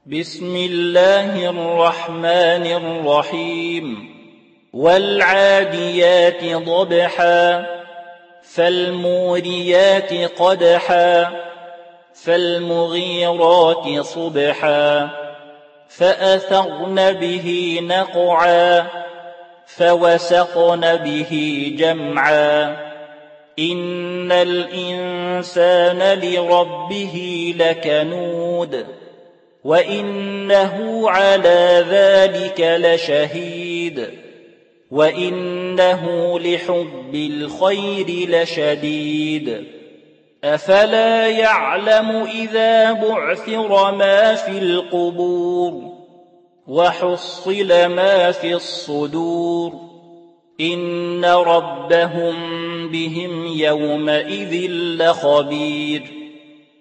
بسم الله الرحمن الرحيم والعاديات ضبحا فالموريات قدحا فالمغيرات صبحا فأثرن به نقعا فوسطن به جمعا إن الإنسان لربه لكنود وإنه على ذلك لشهيد وإنه لحب الخير لشديد أفلا يعلم إذا بعثر ما في القبور وحصل ما في الصدور إن ربهم بهم يومئذ لخبير